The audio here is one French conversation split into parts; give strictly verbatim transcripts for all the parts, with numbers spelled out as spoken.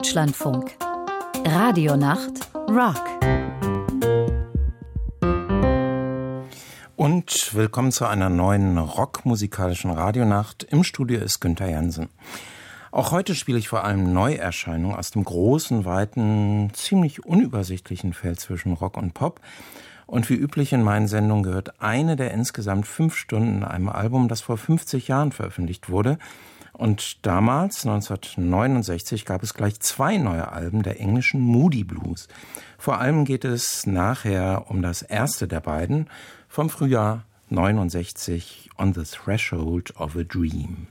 Deutschlandfunk. Radionacht Rock. Und willkommen zu einer neuen rockmusikalischen Radionacht. Im Studio ist Günther Jansen. Auch heute spiele ich vor allem Neuerscheinungen aus dem großen, weiten, ziemlich unübersichtlichen Feld zwischen Rock und Pop. Und wie üblich in meinen Sendungen gehört eine der insgesamt fünf Stunden einem Album, das vor fünfzig Jahren veröffentlicht wurde. Und damals, neunzehnhundertneunundsechzig, gab es gleich zwei neue Alben der englischen Moody Blues. Vor allem geht es nachher um das erste der beiden, vom Frühjahr neunundsechzig, On the Threshold of a Dream.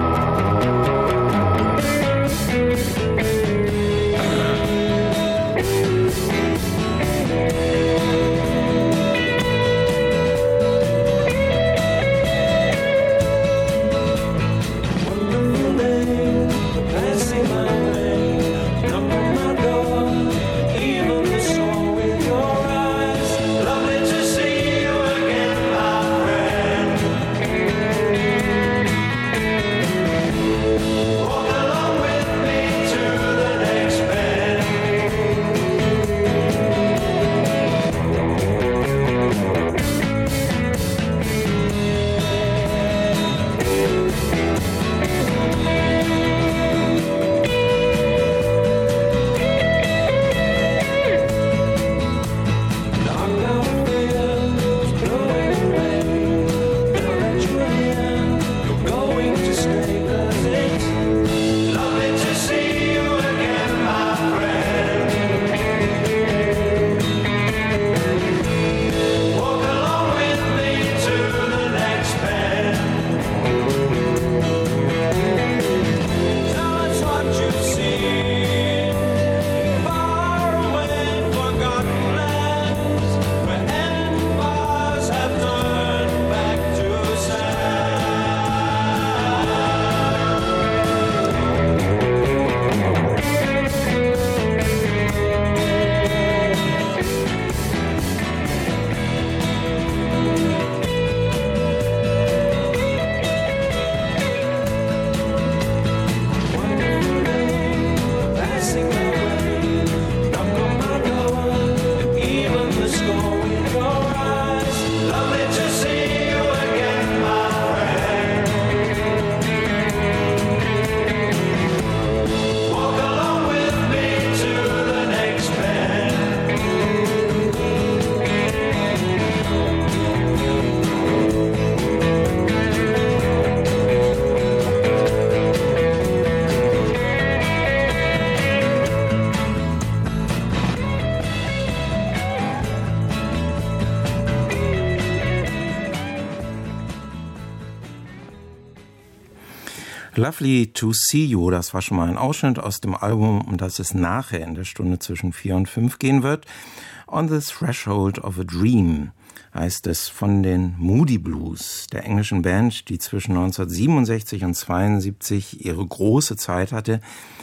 Lovely to See You, das war schon mal ein Ausschnitt aus dem Album, um das es nachher in der Stunde zwischen vier und fünf gehen wird. On the Threshold of a Dream heißt es von den Moody Blues, der englischen Band, die zwischen neunzehnhundertsiebenundsechzig und zweiundsiebzig ihre große Zeit hatte.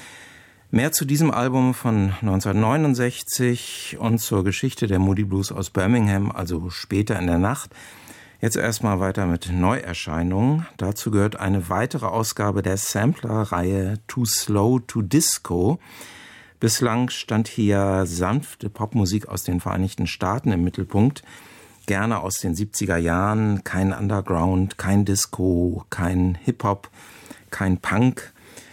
Mehr zu diesem Album von neunzehnhundertneunundsechzig und zur Geschichte der Moody Blues aus Birmingham, also später in der Nacht. Jetzt erstmal weiter mit Neuerscheinungen. Dazu gehört eine weitere Ausgabe der Sampler-Reihe Too Slow to Disco. Bislang stand hier sanfte Popmusik aus den Vereinigten Staaten im Mittelpunkt. Gerne aus den siebziger Jahren, kein Underground, kein Disco, kein Hip-Hop, kein Punk.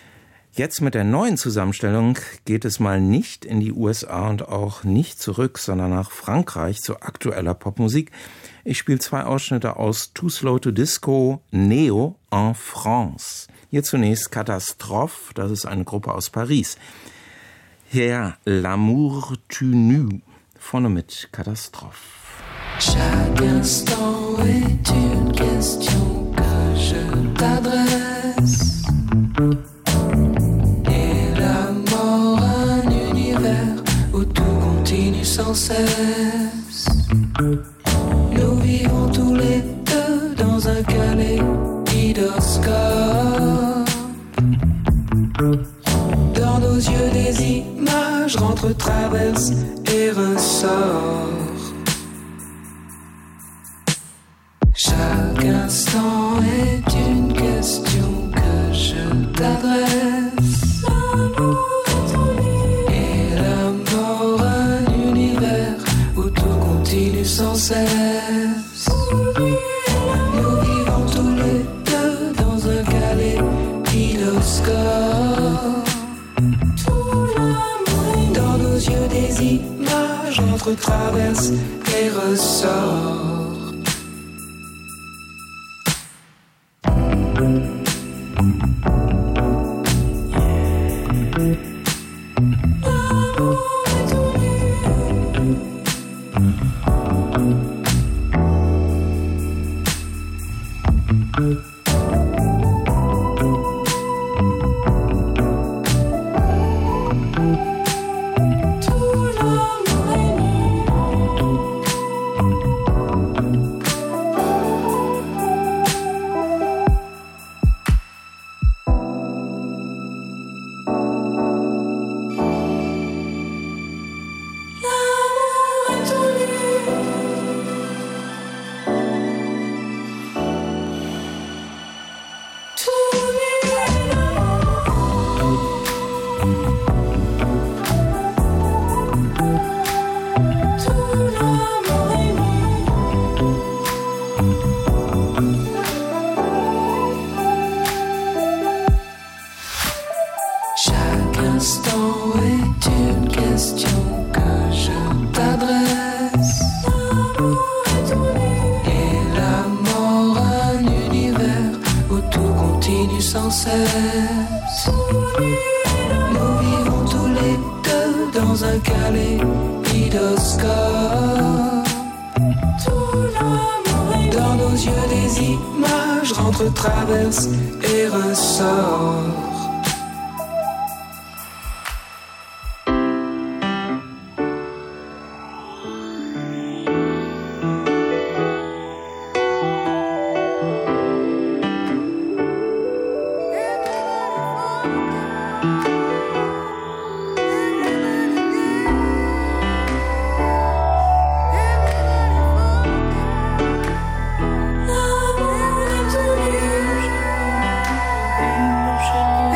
Jetzt mit der neuen Zusammenstellung geht es mal nicht in die U S A und auch nicht zurück, sondern nach Frankreich zu aktueller Popmusik. Ich spiele zwei Ausschnitte aus Too Slow to Disco, Neo en France. Hier zunächst Catastrophe, das ist eine Gruppe aus Paris. Hier L'amour tu nu, vorne mit Catastrophe. Chaque instant est une question que je t'adresse. Et la mort un univers où tout continue sans cesse. Nous vivons tous les deux dans un kaléidoscope. Dans nos yeux des images rentrent, traversent et ressortent. Chaque instant est une question que je t'adresse. L'amour est images entre traverse et ressort. Traverse et ressort. Should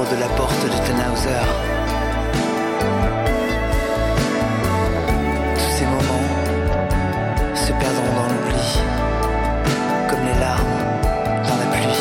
l'ombre de la porte de Tannhauser. Tous ces moments se perdront dans l'oubli, comme les larmes dans la pluie.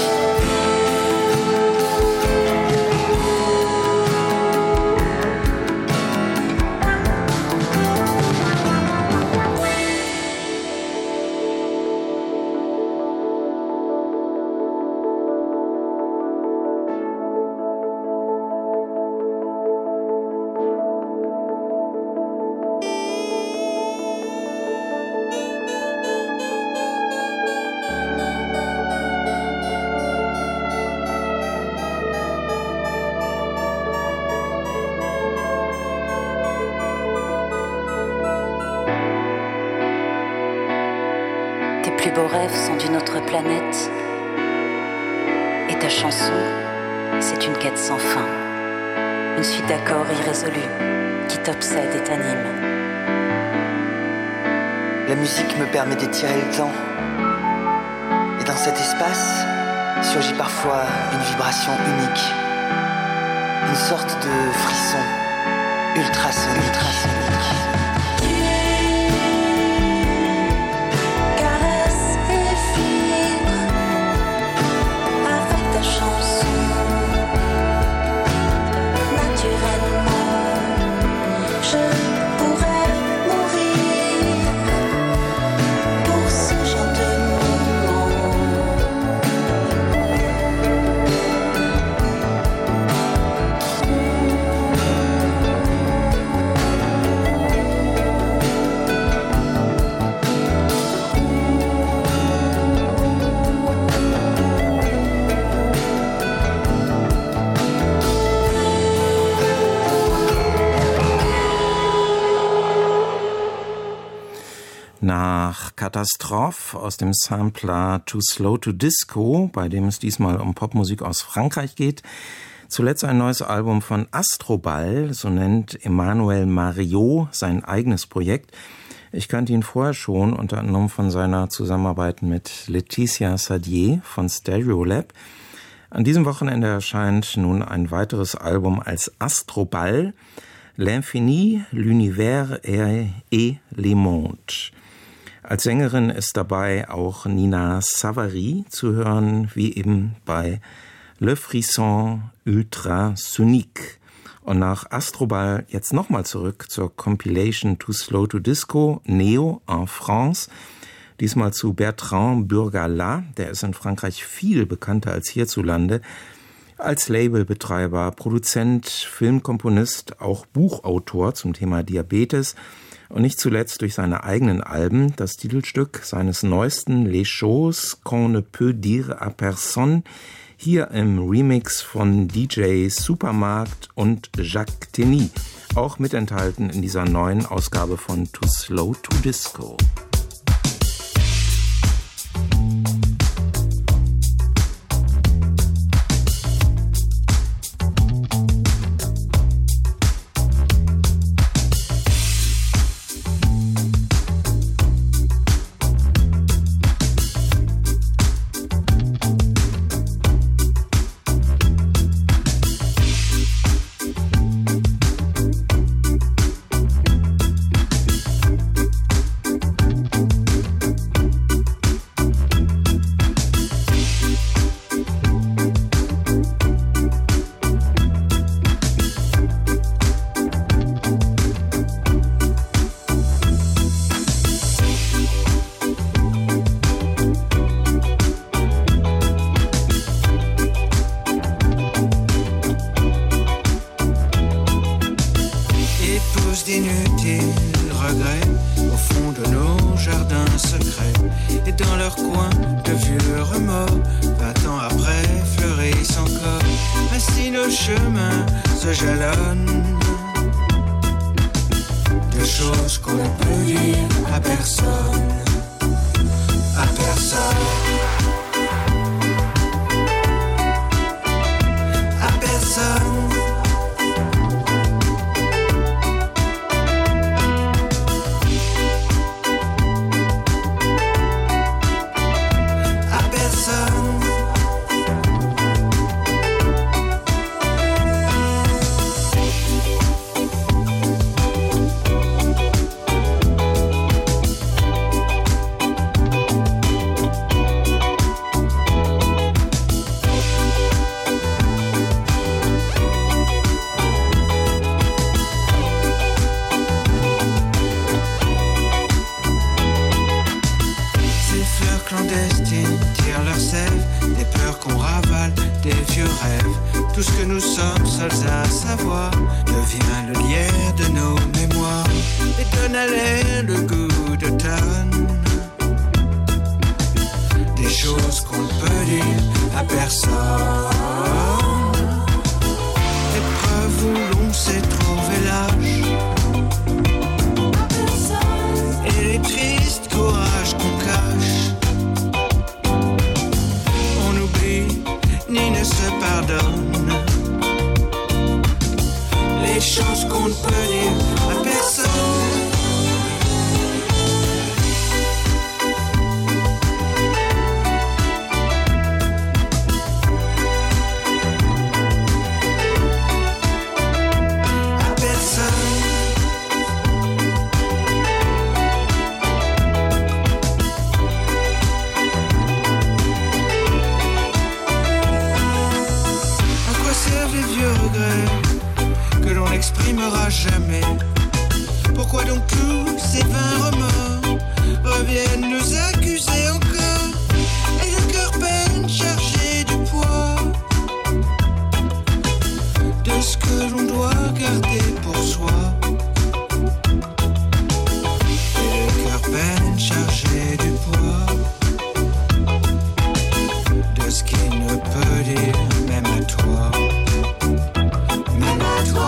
Tes plus beaux rêves sont d'une autre planète. Et ta chanson, c'est une quête sans fin. Une suite d'accords irrésolus qui t'obsèdent et t'animent. La musique me permet d'étirer le temps. Et dans cet espace, surgit parfois une vibration unique. Une sorte de frisson ultrasonique. ultrasonique. Nach Katastrophe aus dem Sampler Too Slow to Disco, bei dem es diesmal um Popmusik aus Frankreich geht. Zuletzt ein neues Album von Astrobal, so nennt Emmanuel Mariot sein eigenes Projekt. Ich kannte ihn vorher schon, unter anderem von seiner Zusammenarbeit mit Laetitia Sadier von Stereolab. An diesem Wochenende erscheint nun ein weiteres Album als Astrobal, L'Infini, l'Univers et les Mondes. Als Sängerin ist dabei auch Nina Savary zu hören, wie eben bei Le Frisson Ultrasonique. Und nach Astrobal jetzt nochmal zurück zur Compilation Too Slow to Disco, Neo en France. Diesmal zu Bertrand Burgalat, der ist in Frankreich viel bekannter als hierzulande. Als Labelbetreiber, Produzent, Filmkomponist, auch Buchautor zum Thema Diabetes und nicht zuletzt durch seine eigenen Alben, das Titelstück seines neuesten Les Choses qu'on ne peut dire à personne, hier im Remix von D J Supermarkt und Jacques Teny, auch mit enthalten in dieser neuen Ausgabe von Too Slow to Disco. les vieux rêves, tout ce que nous sommes seuls à savoir devient le lierre de nos mémoires et donne à l'air le goût d'automne. Des choses qu'on ne peut dire à personne. Épreuve où l'on s'est trouvé lâche et les tristes courages qu'on cache. On oublie ni ne se pardonne les choses qu'on ne peut dire à personne. Jamais. Pourquoi donc tous ces vains remords reviennent nous accuser encore et le cœur peine chargé du poids de ce que l'on doit garder pour soi et le cœur peine chargé du poids de ce qu'il ne peut dire même à toi, même à toi.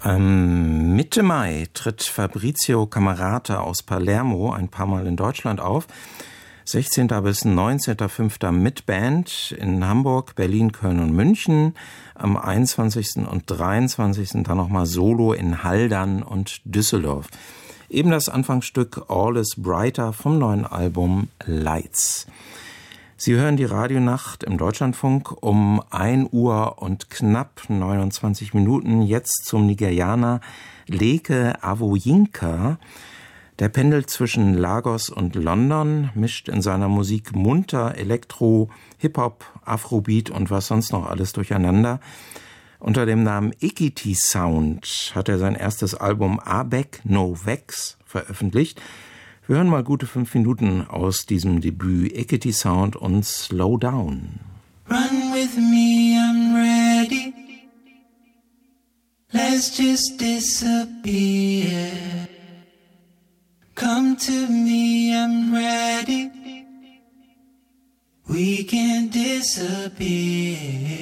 Ähm, Mitte Mai tritt Fabrizio Camerata aus Palermo ein paar Mal in Deutschland auf. sechzehnten bis neunzehnten fünften mit Band in Hamburg, Berlin, Köln und München. Am einundzwanzigsten und dreiundzwanzigsten dann nochmal solo in Haldern und Düsseldorf. Eben das Anfangsstück All is Brighter vom neuen Album Lights. Sie hören die Radionacht im Deutschlandfunk um ein Uhr und knapp neunundzwanzig Minuten. Jetzt zum Nigerianer Leke Awoyinka. Der pendelt zwischen Lagos und London, mischt in seiner Musik munter Elektro, Hip-Hop, Afrobeat und was sonst noch alles durcheinander. Unter dem Namen Ekiti Sound hat er sein erstes Album Abek No Vex veröffentlicht. Wir hören mal gute fünf Minuten aus diesem Debüt Ekiti Sound und Slow Down. Run with me, I'm ready. Let's just disappear. Come to me, I'm ready. We can disappear.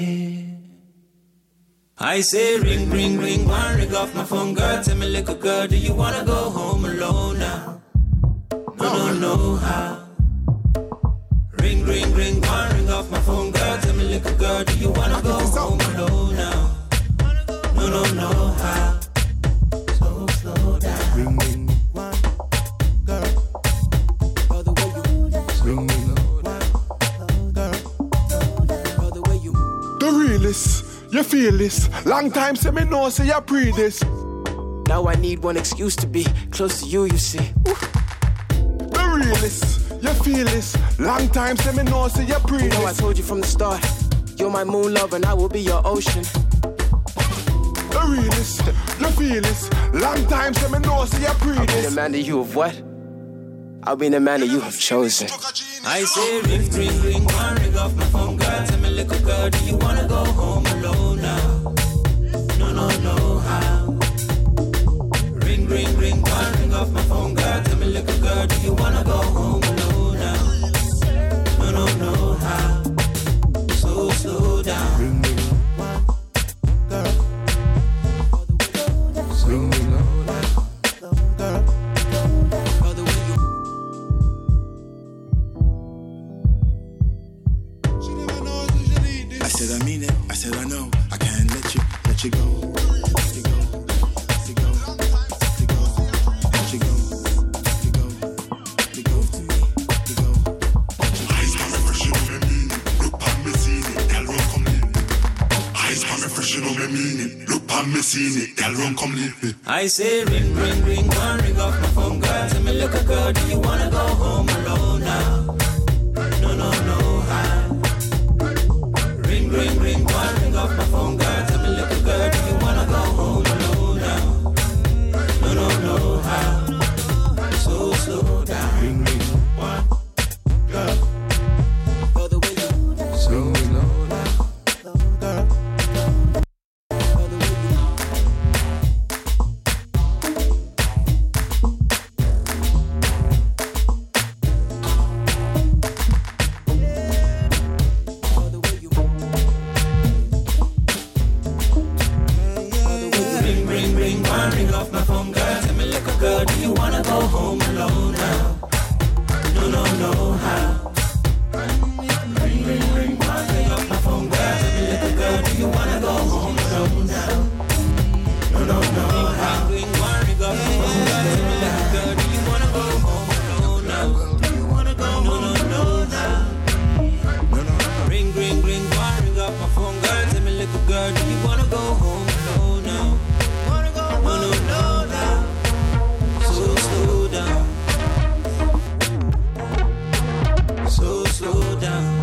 I say ring, ring, ring, one ring off my phone, girl. Tell me, little girl, do you wanna go home alone now? No, no, no, how? Ring, ring, ring, one ring off my phone, girl. Tell me, little girl, do you wanna go home alone now? No, no, no, how? So slow down. Ring, ring, one, girl. By the way you ring, ring, one, girl. By the way you. The realest, you feel this. Long time say me know, say you pre this. Now I need one excuse to be close to you, you see. Woo. Realist, you feel this. Long time say me know, say you pre You this. know I told you from the start, you're my moon love and I will be your ocean. The realist, you feel this. Long time say me know, say you pre I'll be the this. man that you have what? I'll be the man that you have chosen. I say ring, ring, ring, one ring off my phone, girl. Tell me, little girl, do you wanna go home alone now? No, no, no, how? Ring, ring, ring, one ring off my phone, girl. Tell me, little girl, do you wanna go home alone now? No, no, no, how? So slow down. Ring, ring, one, girl. Ring, ring, one, girl. By the way you. I said I mean it, I said I know. I can't let you, let you go. Let you go, let you go, let you go, let you go, let you go, let you go to me, let you go. Eyes on me fresh, you know me mean it. Look on me seen it, girl run come live it. Eyes on me fresh, you know me mean it. Look on me seen it, girl run come live it. I say ring, ring, ring, one ring off my phone, girl. Tell me, little girl, do you wanna go home alone now? No, no, no, how? Ring, ring, ring, one ring off my phone, girl. Tell me, little girl, do you wanna go home alone now? No, no, no, how? So slow down. Ring, ring, one, girl. By the way you slow down, girl. By the way you. By the way you. Ring, ring, ring, one ring off my phone, girl. Tell me, little girl, do you wanna go home alone now? No, no, no, how? Ring, ring, ring, one ring off my phone, girl. Tell me, little girl, do you wanna go home alone now? No, no, no, how? Ring, one ring off my phone, girl. Tell me, little girl, do you wanna go home alone now? Do you wanna go? No, no, no, now. Ring, ring, ring, one ring off my phone, girl. Tell me, little girl, do you wanna go home alone now? Wanna go? No, no, no, now. So slow down. So slow down.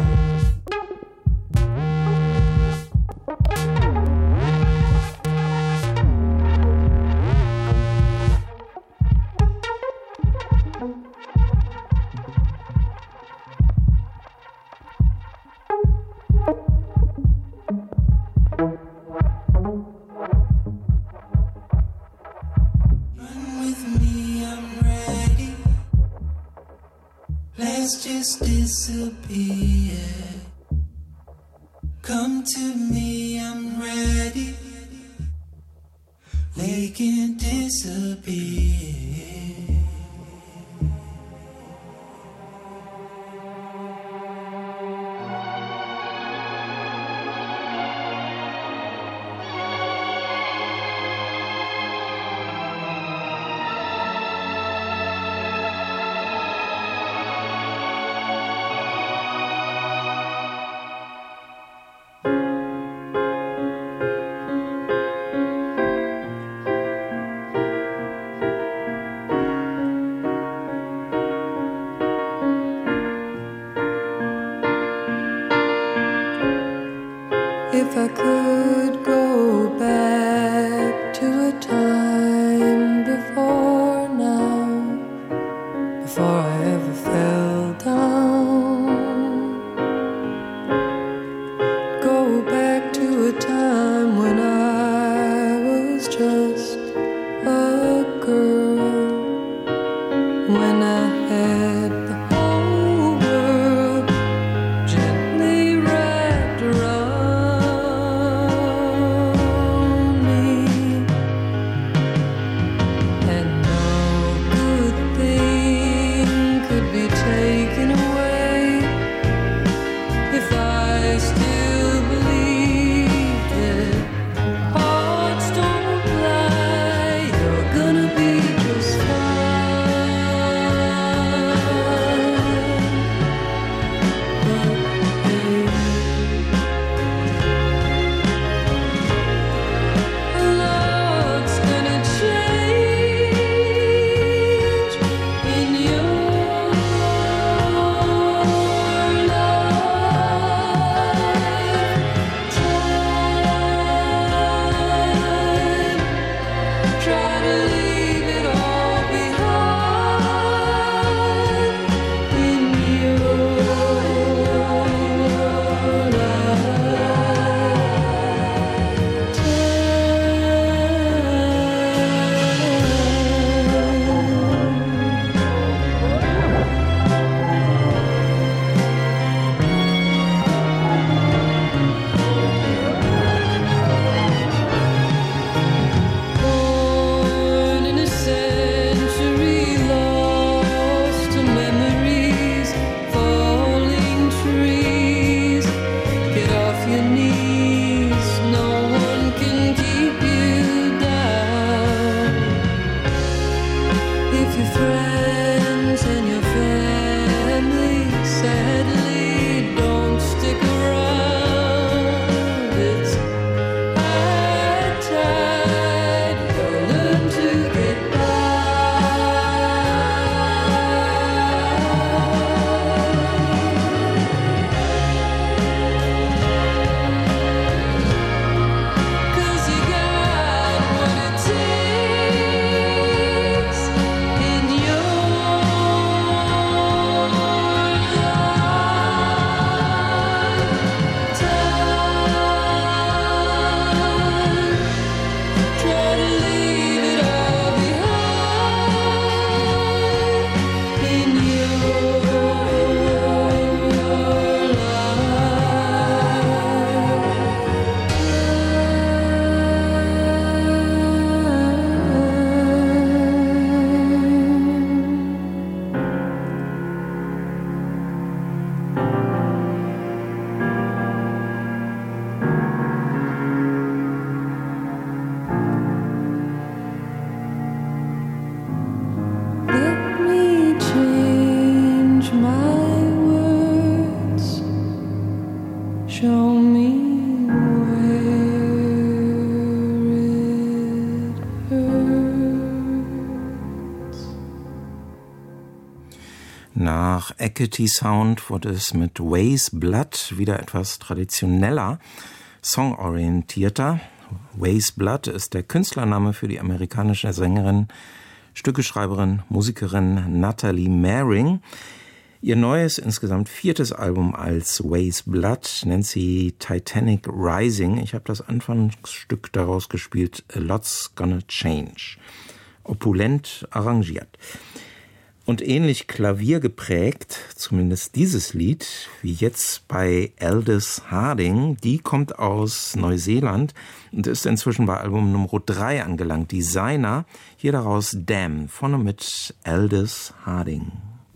Run with me, I'm ready. Let's just disappear. Come to me, I'm ready. they can disappear. If I could go back to a time before now, before I ever fell down, go back to a time when I was just a girl, when I had the whole world gently wrapped around me, and no good thing could be taken away if I still believed it. Hearts don't lie, you're gonna be just fine. But hey, a lot's gonna change in your life. Time, try to leave it all behind in your Born in a century, lost to memories, falling trees. Get off your knees, no one can keep you down. If your friends and your family sadly don't stick around, it's high tide, you'll learn to get by. 'Cause you got what it takes in your lifetime. Try to leave it all behind in your Let me change my words. Show me where it hurts. Nach Equity Sound wurde es mit Ways Blood wieder etwas traditioneller, songorientierter. Ways Blood ist der Künstlername für die amerikanische Sängerin, Stückeschreiberin, Musikerin Natalie Maring. Ihr neues, insgesamt viertes Album als Ways Blood nennt sie Titanic Rising. Ich habe das Anfangsstück daraus gespielt, A Lot's Gonna Change. Opulent arrangiert. Und ähnlich klaviergeprägt, zumindest dieses Lied, wie jetzt bei Aldous Harding, die kommt aus Neuseeland und ist inzwischen bei Album Nummer drei angelangt. Designer, hier daraus Damn, vorne mit Aldous Harding.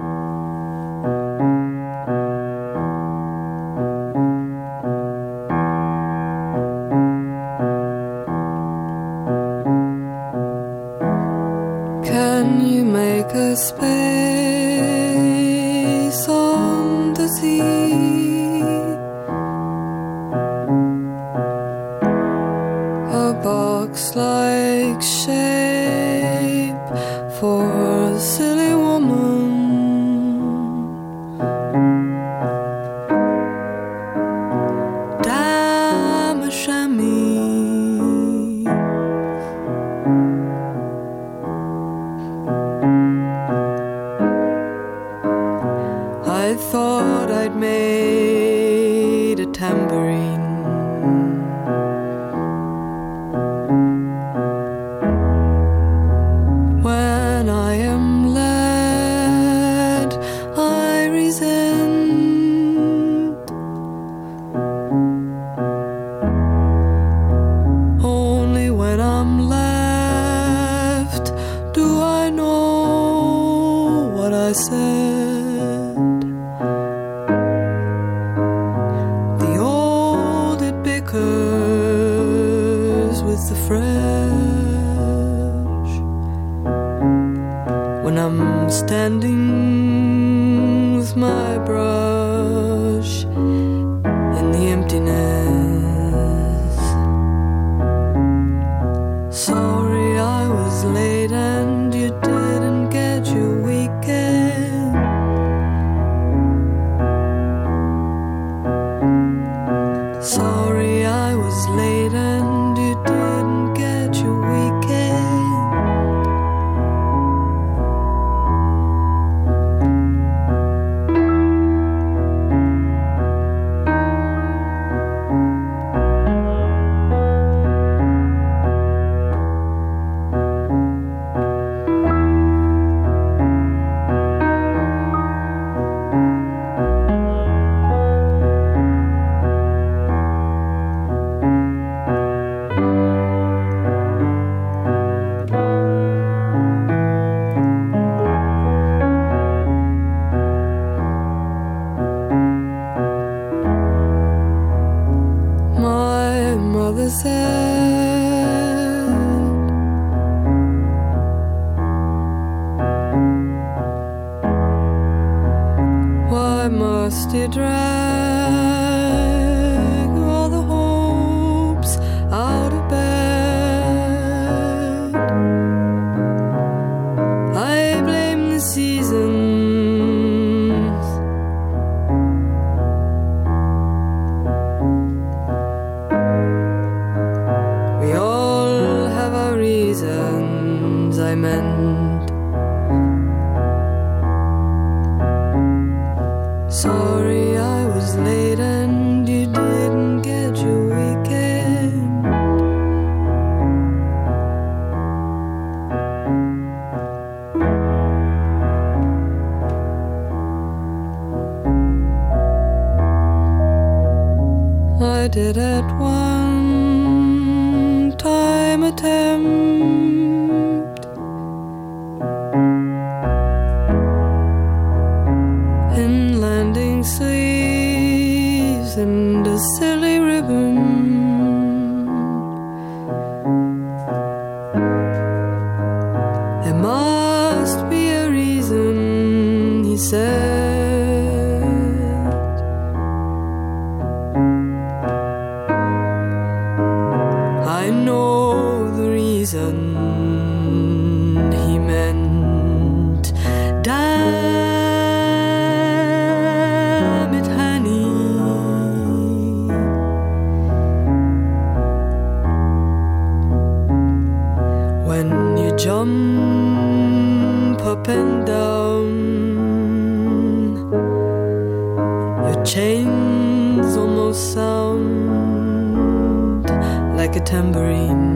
A space on the sea, a box-like shape for a silly woman. Damn a chamois. I thought I'd made a tambourine. When I am led, I resent. Only when I'm left do I know what I said. With the fresh, when I'm standing with my brush in the emptiness. Sorry I was late and you didn't get your weekend. Sorry I was late and you didn't get your weekend. Why must you drag all the hopes out of bed? I blame the seasons. We all have our reasons, I meant. Sorry I was late and you didn't get your weekend. I did at one time attempt in landing sleeves and a silly ribbon. There must be a reason, he said. I know the reason he meant. Damn it, honey. When you jump up and down, your chains almost sound like a tambourine.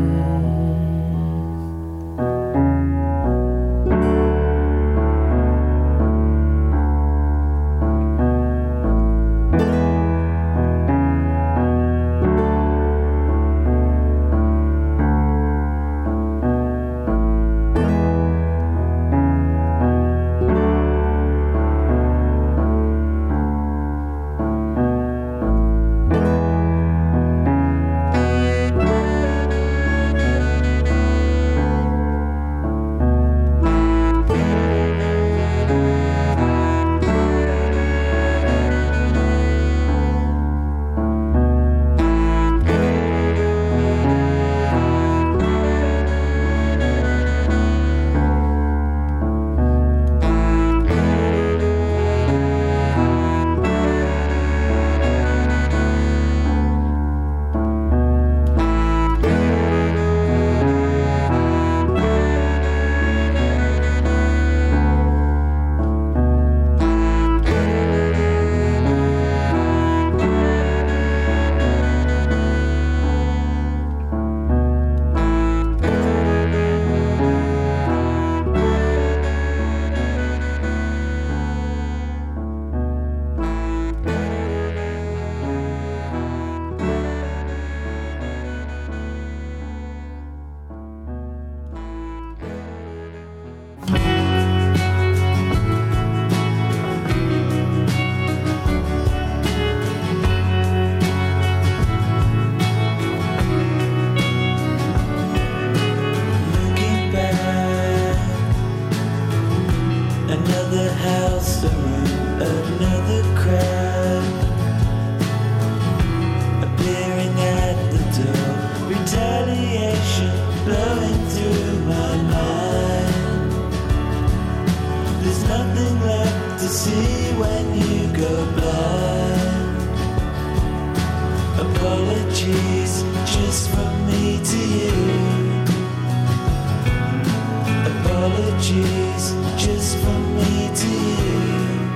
Apologies just from me to you. Apologies just from me to you.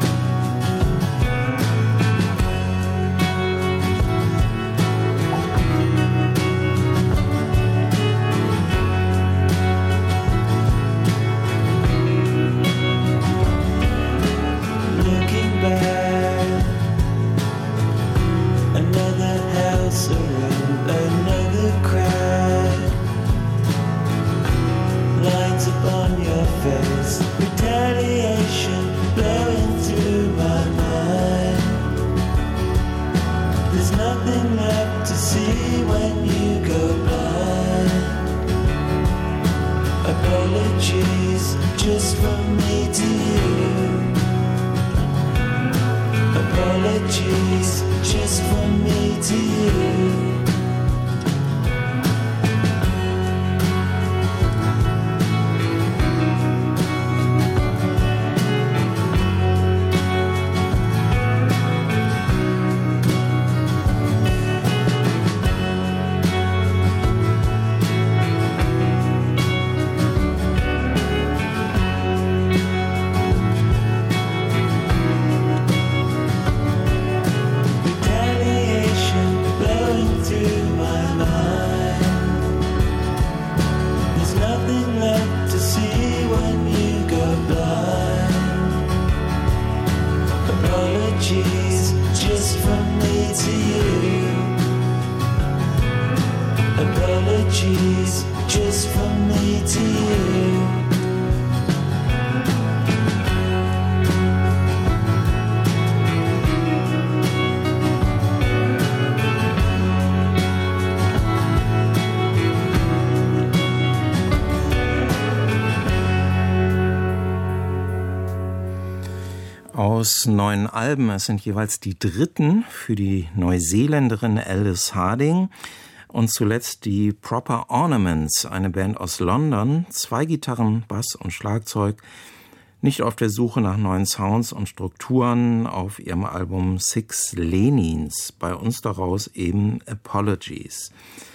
Aus neun Alben, es sind jeweils die dritten für die Neuseeländerin Alice Harding und zuletzt die Proper Ornaments, eine Band aus London, zwei Gitarren, Bass und Schlagzeug, nicht auf der Suche nach neuen Sounds und Strukturen auf ihrem Album Six Lenins, bei uns daraus eben Apologies.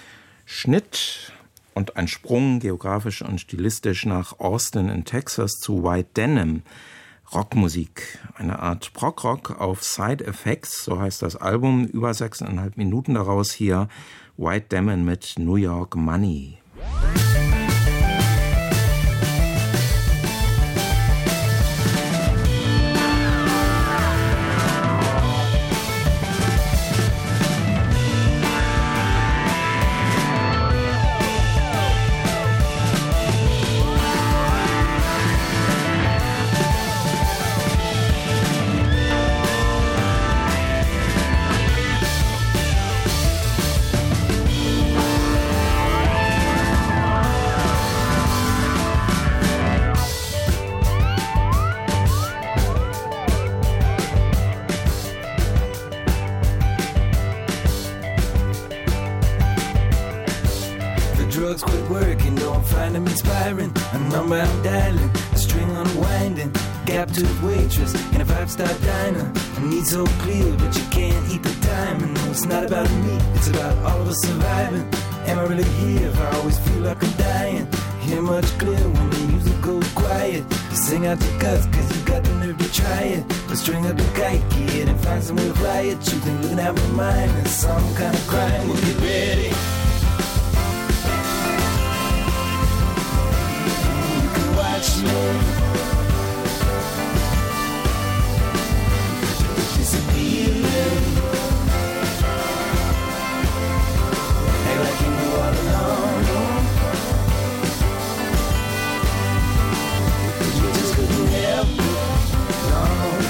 Schnitt und ein Sprung geografisch und stilistisch nach Austin in Texas zu White Denim. Rockmusik, eine Art Prog-Rock auf Side Effects, so heißt das Album, über sechseinhalb Minuten daraus hier, White Denim mit New York Money. drugs quit working, don't find them inspiring. A number I'm dialing, a string unwinding. Gap-toothed waitress in a five-star diner. A need so clear, but you can't eat the time. And no, it's not about me, it's about all of us surviving. Am I really here if I always feel like I'm dying? Hear much clearer when the music goes quiet. Sing out your guts, cause you got the nerve to try it. But string up a kite, kid, and find some way to fly it. You think looking at my mind is some kind of crime. Well, get ready. You can watch me disappearing. Act like you knew all along. You just couldn't help it. No.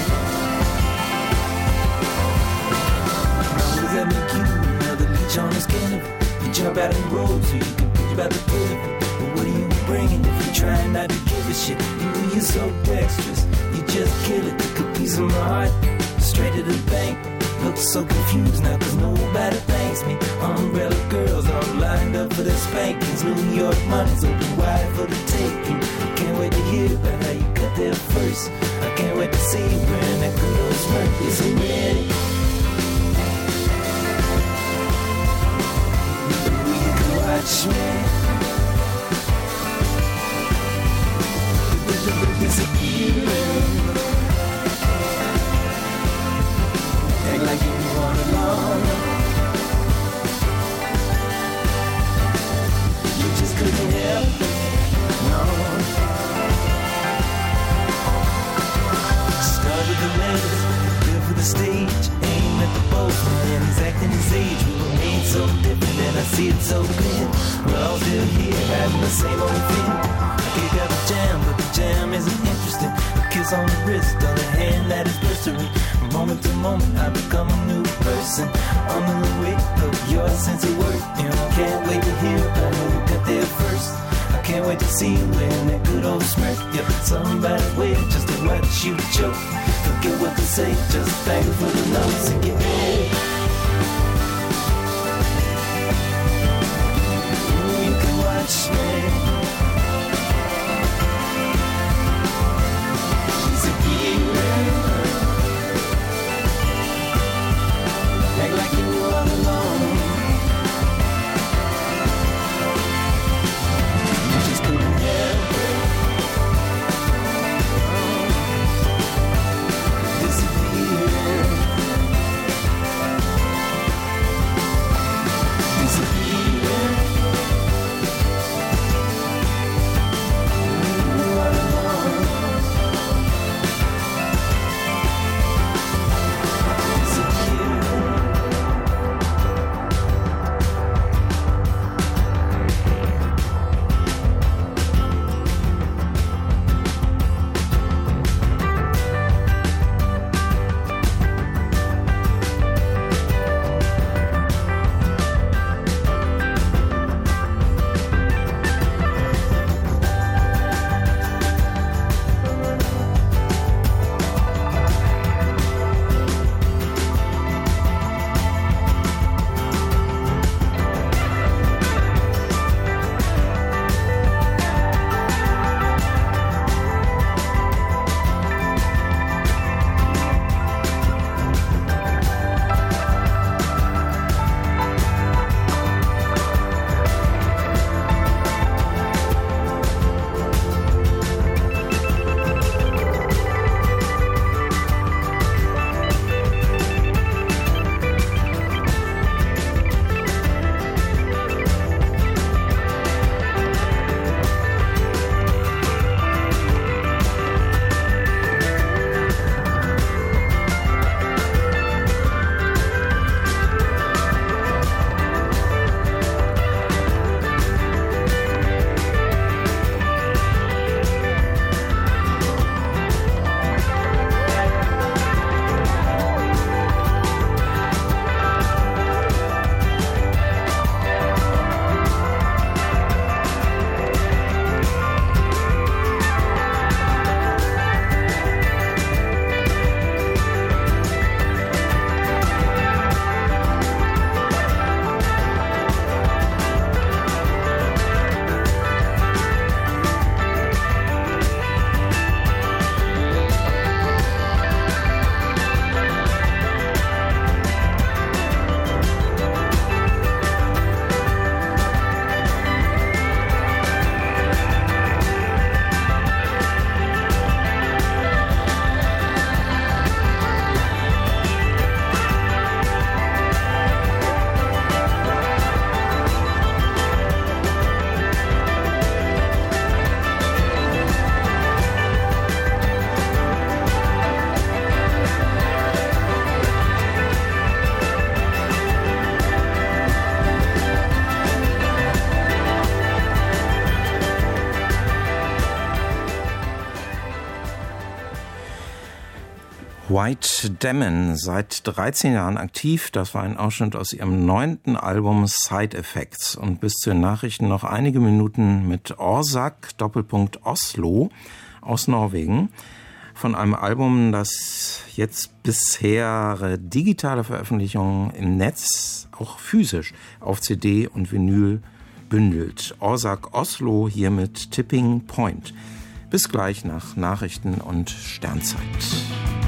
How does that make you another leech on his canopy? You jump out in the road so you can preach about the pulpit. But what are you bringing if you're trying not to give a shit? You know you're so dexterous, you just kill it. Took a piece of my heart straight to the bank. Look so confused now cause nobody thanks me. Umbrella girls all lined up for their spankings. New York money's open wide for the taking. Can't wait to hear about how you got there first. I can't wait to see you wearing that good old smirk. Is it ready? in this age we were made so different, and I see it so clear. We're all still here having the same old fear. I kick out the jam, but the jam isn't interesting. A kiss on the wrist, on the hand that is blistering. From moment to moment I become a new person under the weight of your sense of worth. And I can't wait to hear I know you got there first. I can't wait to see you wearing that good old smirk. Yep, somebody's waiting just to watch you choke. Forget what to say, just thank you for the notes and get ready. Ooh, you can watch me. She's a hero. Act like you were all alone. You just couldn't help it. White Demon, seit dreizehn Jahren aktiv. Das war ein Ausschnitt aus ihrem neunten Album Side Effects. Und bis zu den Nachrichten noch einige Minuten mit Orsak, Doppelpunkt Oslo aus Norwegen. Von einem Album, das jetzt bisher digitale Veröffentlichungen im Netz, auch physisch, auf C D und Vinyl bündelt. Orsak Oslo hier mit Tipping Point. Bis gleich nach Nachrichten und Sternzeit.